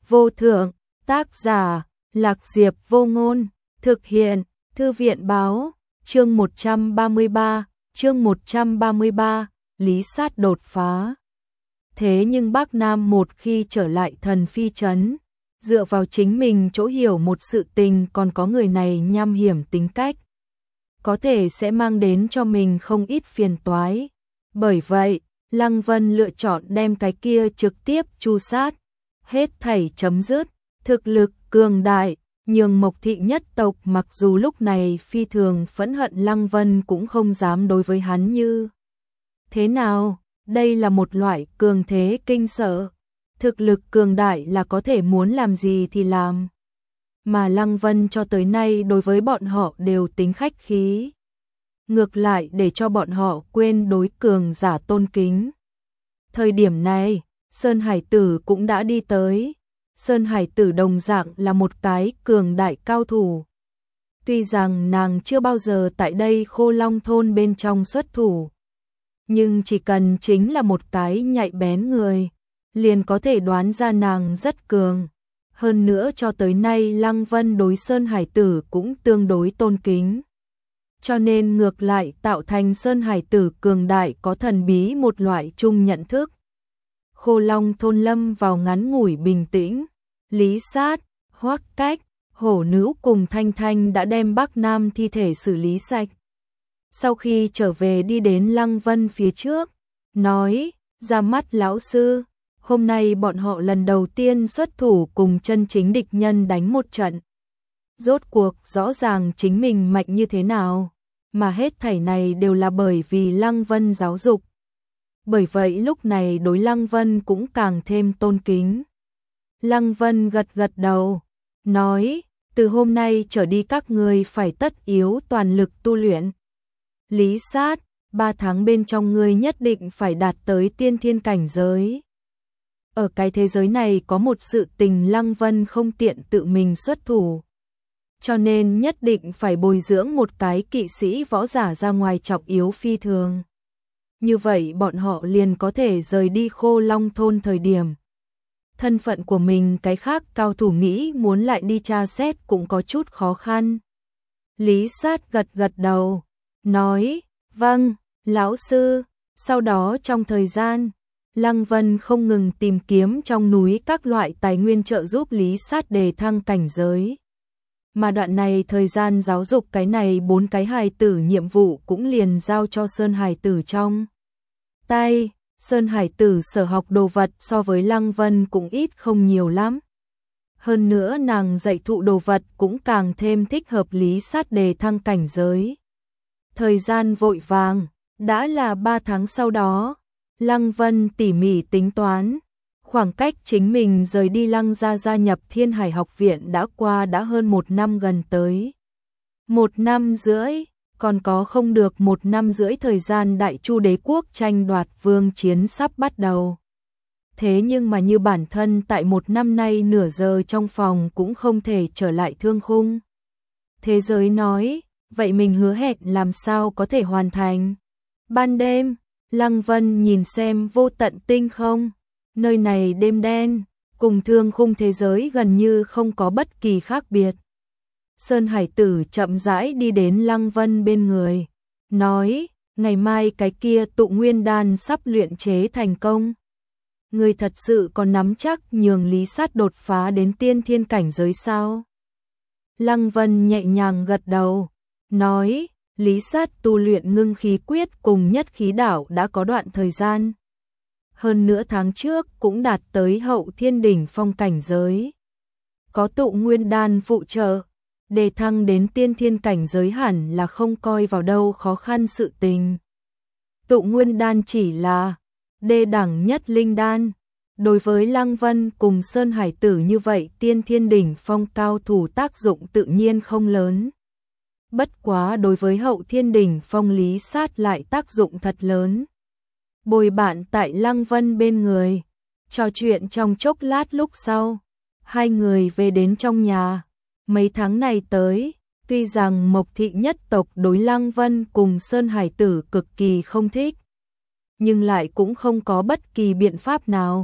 vô thượng, tác giả, Lạc Diệp Vô Ngôn, thực hiện, Thư viện báo, chương 133, Lý Sát đột phá. Thế nhưng Bắc Nam một khi trở lại Thần Phi trấn, dựa vào chính mình chỗ hiểu một sự tình, còn có người này nham hiểm tính cách, có thể sẽ mang đến cho mình không ít phiền toái. Bởi vậy, Lăng Vân lựa chọn đem cái kia trực tiếp tru sát, hết thảy chấm dứt. Thực lực cường đại, nhường Mộc thị nhất tộc mặc dù lúc này phi thường phẫn hận, Lăng Vân cũng không dám đối với hắn như thế nào. Đây là một loại cường thế kinh sợ. Thực lực cường đại là có thể muốn làm gì thì làm. Mà Lăng Vân cho tới nay đối với bọn họ đều tính khách khí. Ngược lại để cho bọn họ quên đối cường giả tôn kính. Thời điểm này, Sơn Hải Tử cũng đã đi tới. Sơn Hải Tử đồng dạng là một cái cường đại cao thủ. Tuy rằng nàng chưa bao giờ tại đây Khô Long thôn bên trong xuất thủ, nhưng chỉ cần chính là một cái nhạy bén người, liền có thể đoán ra nàng rất cường. Hơn nữa cho tới nay Lăng Vân đối Sơn Hải Tử cũng tương đối tôn kính. Cho nên ngược lại tạo thành Sơn Hải Tử cường đại có thần bí một loại chung nhận thức. Khô Long thôn lâm vào ngắn ngủi bình tĩnh. Lý Sát, Hoắc Cách, Hổ Nữ cùng Thanh Thanh đã đem Bắc Nam thi thể xử lý sạch. Sau khi trở về đi đến Lăng Vân phía trước, nói, ra mắt lão sư, hôm nay bọn họ lần đầu tiên xuất thủ cùng chân chính địch nhân đánh một trận. Rốt cuộc rõ ràng chính mình mạnh như thế nào, mà hết thảy này đều là bởi vì Lăng Vân giáo dục. Bởi vậy lúc này đối Lăng Vân cũng càng thêm tôn kính. Lăng Vân gật gật đầu, nói, từ hôm nay trở đi các ngươi phải tất yếu toàn lực tu luyện. Lý Sát, 3 tháng bên trong ngươi nhất định phải đạt tới tiên thiên cảnh giới. Ở cái thế giới này có một sự tình Lăng Vân không tiện tự mình xuất thủ, cho nên nhất định phải bồi dưỡng một cái kỵ sĩ võ giả ra ngoài trọng yếu phi thường. Như vậy bọn họ liền có thể rời đi Khô Long thôn thời điểm. Thân phận của mình cái khác cao thủ nghĩ muốn lại đi tra xét cũng có chút khó khăn. Lý Sát gật gật đầu, nói, vâng, lão sư. Sau đó trong thời gian, Lăng Vân không ngừng tìm kiếm trong núi các loại tài nguyên trợ giúp Lý Sát đề thăng cảnh giới. Mà đoạn này thời gian giáo dục cái này 4 cái hài tử nhiệm vụ cũng liền giao cho Sơn Hải Tử trong tay. Sơn Hải Tử sở học đồ vật so với Lăng Vân cũng ít không nhiều lắm. Hơn nữa nàng dạy thụ đồ vật cũng càng thêm thích hợp Lý Sát đề thăng cảnh giới. Thời gian vội vàng, đã là 3 tháng sau đó, Lăng Vân tỉ mỉ tính toán. Khoảng cách chính mình rời đi Lăng gia nhập Thiên Hải học viện đã qua đã hơn 1 năm, gần tới 1 năm rưỡi. Còn có không được 1 năm rưỡi thời gian Đại Chu đế quốc tranh đoạt vương chiến sắp bắt đầu. Thế nhưng mà như bản thân tại 1 năm nay nửa giờ trong phòng cũng không thể trở lại Thương Khung thế giới nói, vậy mình hứa hẹn làm sao có thể hoàn thành. Ban đêm, Lăng Vân nhìn xem vô tận tinh không, nơi này đêm đen, cùng Thương Khung thế giới gần như không có bất kỳ khác biệt. Sơn Hải Tử chậm rãi đi đến Lăng Vân bên người, nói, ngày mai cái kia tụ nguyên đan sắp luyện chế thành công. Người thật sự còn nắm chắc nhường Lý Sát đột phá đến tiên thiên cảnh giới sao? Lăng Vân nhẹ nhàng gật đầu, nói, Lý Sát tu luyện ngưng khí quyết cùng nhất khí đảo đã có đoạn thời gian. Hơn nữa tháng trước cũng đạt tới hậu thiên đỉnh phong cảnh giới. Có tụ nguyên đan phụ trợ, đề thăng đến tiên thiên cảnh giới hẳn là không coi vào đâu khó khăn sự tình. Tụ nguyên đan chỉ là đê đẳng nhất linh đan. Đối với Lăng Vân cùng Sơn Hải Tử như vậy tiên thiên đỉnh phong cao thủ tác dụng tự nhiên không lớn. Bất quá đối với hậu thiên đỉnh phong Lý Sát lại tác dụng thật lớn. Bồi bạn tại Lăng Vân bên người, trò chuyện trong chốc lát lúc sau, hai người về đến trong nhà. Mấy tháng này tới, tuy rằng Mộc thị nhất tộc đối Lăng Vân cùng Sơn Hải Tử cực kỳ không thích, nhưng lại cũng không có bất kỳ biện pháp nào.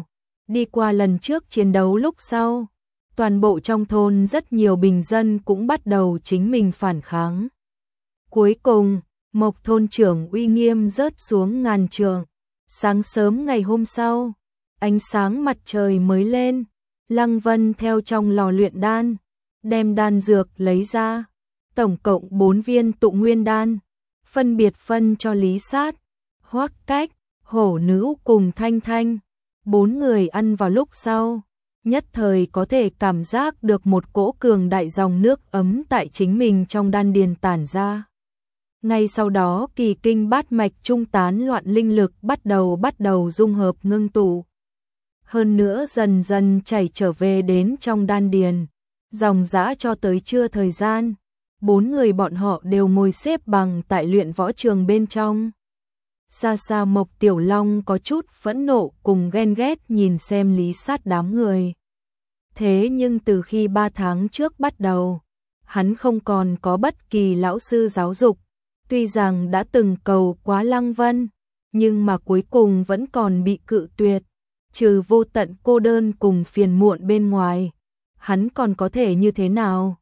Đi qua lần trước chiến đấu lúc sau, toàn bộ trong thôn rất nhiều bình dân cũng bắt đầu chính mình phản kháng. Cuối cùng, Mộc thôn trưởng uy nghiêm rớt xuống ngàn trượng. Sáng sớm ngày hôm sau, ánh sáng mặt trời mới lên, Lăng Vân theo trong lò luyện đan, đem đan dược lấy ra, tổng cộng 4 viên tụ nguyên đan, phân biệt phân cho Lý Sát, Hoắc Cách, Hổ Nữ cùng Thanh Thanh. 4 người ăn vào lúc sau, nhất thời có thể cảm giác được một cỗ cường đại dòng nước ấm tại chính mình trong đan điền tản ra. Ngay sau đó kỳ kinh bát mạch trung tán loạn linh lực bắt đầu dung hợp ngưng tụ. Hơn nữa dần dần chảy trở về đến trong đan điền, dòng dã cho tới trưa thời gian, 4 người bọn họ đều ngồi xếp bằng tại luyện võ trường bên trong. Xa xa Mộc Tiểu Long có chút phẫn nộ cùng ghen ghét nhìn xem Lý Sát đám người. Thế nhưng từ khi 3 tháng trước bắt đầu, hắn không còn có bất kỳ lão sư giáo dục, tuy rằng đã từng cầu quá Lăng Vân, nhưng mà cuối cùng vẫn còn bị cự tuyệt, trừ vô tận cô đơn cùng phiền muộn bên ngoài, hắn còn có thể như thế nào?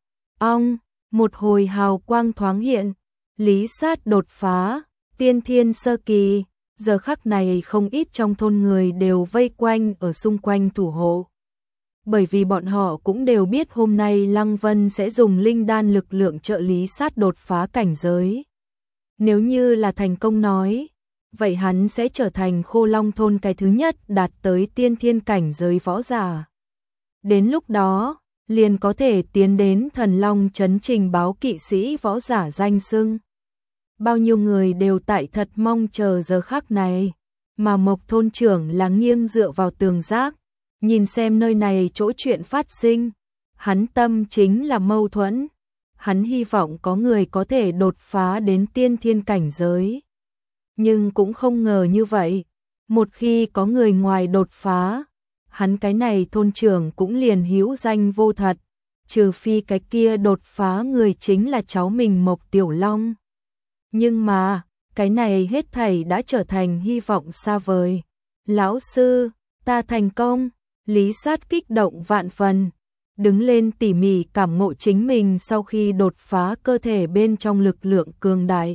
Một hồi hào quang thoáng hiện, Lý Sát đột phá tiên thiên sơ kỳ, giờ khắc này không ít trong thôn người đều vây quanh ở xung quanh thủ hộ. Bởi vì bọn họ cũng đều biết hôm nay Lăng Vân sẽ dùng linh đan lực lượng trợ Lý Sát đột phá cảnh giới. Nếu như là thành công nói, vậy hắn sẽ trở thành Khô Long thôn cái thứ nhất đạt tới tiên thiên cảnh giới võ giả. Đến lúc đó, liền có thể tiến đến Thần Long trấn trình báo kỵ sĩ võ giả danh xưng. Bao nhiêu người đều tại thật mong chờ giờ khắc này, mà Mộc thôn trưởng là nghiêng dựa vào tường giác, nhìn xem nơi này chỗ chuyện phát sinh, hắn tâm chính là mâu thuẫn, hắn hy vọng có người có thể đột phá đến tiên thiên cảnh giới. Nhưng cũng không ngờ như vậy, một khi có người ngoài đột phá, hắn cái này thôn trưởng cũng liền hữu danh vô thật, trừ phi cái kia đột phá người chính là cháu mình Mộc Tiểu Long. Nhưng mà, cái này hết thảy đã trở thành hy vọng xa vời. Lão sư, ta thành công, Lý Sát kích động vạn phần, đứng lên tỉ mỉ cảm ngộ chính mình sau khi đột phá cơ thể bên trong lực lượng cường đại.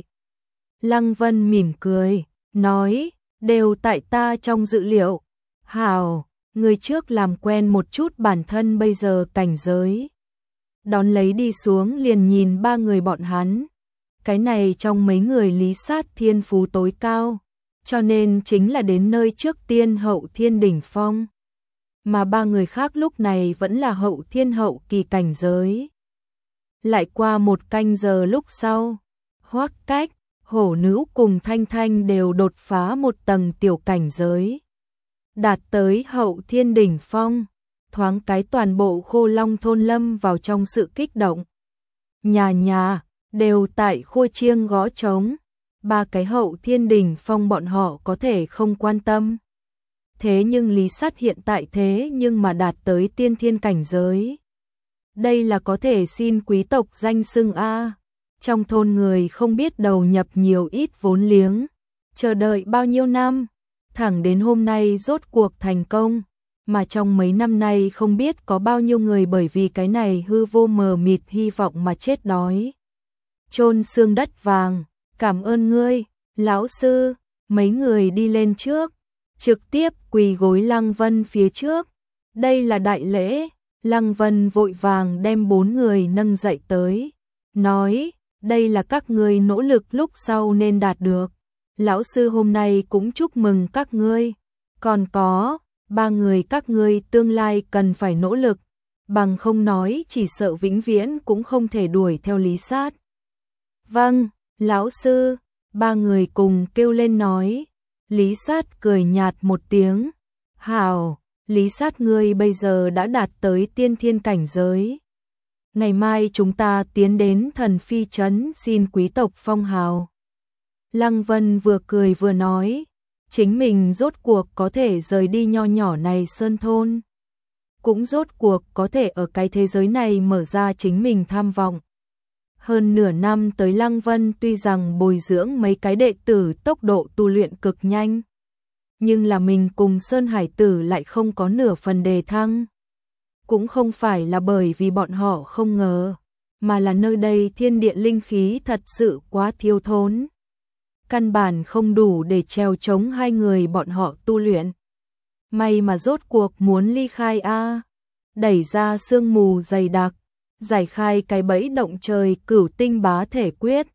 Lăng Vân mỉm cười, nói, đều tại ta trong dự liệu. Hảo, người trước làm quen một chút bản thân bây giờ cảnh giới. Đón lấy đi xuống liền nhìn 3 người bọn hắn. Cái này trong mấy người Lý Sát thiên phú tối cao, cho nên chính là đến nơi trước tiên hậu thiên đỉnh phong. Mà 3 người khác lúc này vẫn là hậu thiên hậu kỳ cảnh giới. Lại qua 1 canh giờ lúc sau, Hoắc Cách, Hổ Nữ cùng Thanh Thanh đều đột phá 1 tầng tiểu cảnh giới. Đạt tới hậu thiên đỉnh phong, thoáng cái toàn bộ Khô Long thôn lâm vào trong sự kích động. Nhà nhà đều tại khua chiêng gõ trống, 3 cái hậu thiên đỉnh phong bọn họ có thể không quan tâm. Thế nhưng Lý Sát hiện tại thế nhưng mà đạt tới tiên thiên cảnh giới. Đây là có thể xin quý tộc danh xưng A. Trong thôn người không biết đầu nhập nhiều ít vốn liếng, chờ đợi bao nhiêu năm, thẳng đến hôm nay rốt cuộc thành công. Mà trong mấy năm nay không biết có bao nhiêu người bởi vì cái này hư vô mờ mịt hy vọng mà chết đói. Chôn xương đất vàng, cảm ơn ngươi, lão sư, mấy người đi lên trước, trực tiếp quỳ gối Lăng Vân phía trước. Đây là đại lễ, Lăng Vân vội vàng đem 4 người nâng dậy tới, nói, đây là các ngươi nỗ lực lúc sau nên đạt được. Lão sư hôm nay cũng chúc mừng các ngươi, còn có 3 người các ngươi tương lai cần phải nỗ lực, bằng không nói chỉ sợ vĩnh viễn cũng không thể đuổi theo Lý Sát. Vâng, lão sư, 3 người cùng kêu lên nói. Lý Sát cười nhạt một tiếng. Hảo, Lý Sát ngươi bây giờ đã đạt tới tiên thiên cảnh giới. Ngày mai chúng ta tiến đến Thần Phi trấn xin quý tộc phong hào. Lăng Vân vừa cười vừa nói, chính mình rốt cuộc có thể rời đi nho nhỏ này sơn thôn. Cũng rốt cuộc có thể ở cái thế giới này mở ra chính mình tham vọng. Hơn nửa năm tới Lăng Vân tuy rằng bồi dưỡng mấy cái đệ tử tốc độ tu luyện cực nhanh, nhưng là mình cùng Sơn Hải Tử lại không có nửa phần đề thăng. Cũng không phải là bởi vì bọn họ không ngờ, mà là nơi đây thiên địa linh khí thật sự quá thiếu thốn. Căn bản không đủ để trèo chống hai người bọn họ tu luyện. May mà rốt cuộc muốn ly khai a, đẩy ra sương mù dày đặc, giải khai cái bẫy động trời Cửu Tinh Bá Thể Quyết,